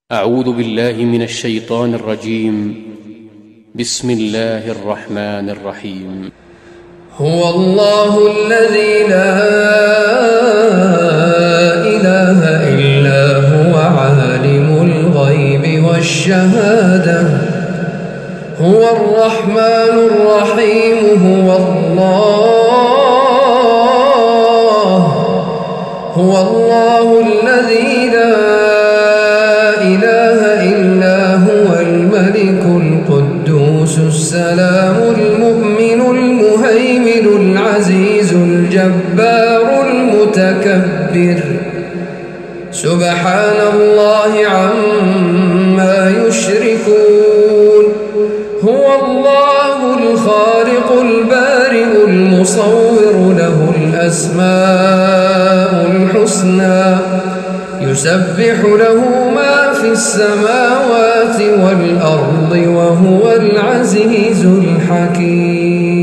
أعوذ بالله من الشيطان الرجيم. بسم الله الرحمن الرحيم. هو الله الذي لا إله إلا هو عالم الغيب والشهادة هو الرحمن الرحيم هو الله الذي لا إله إلا هو الملك القدوس السلام المؤمن المهيمن العزيز الجبار المتكبر سبحان الله عما يشركون. هو الله الخالق البارئ المصور له الأسماء الحسنى يسبح له ما في السماوات والأرض وهو العزيز الحكيم.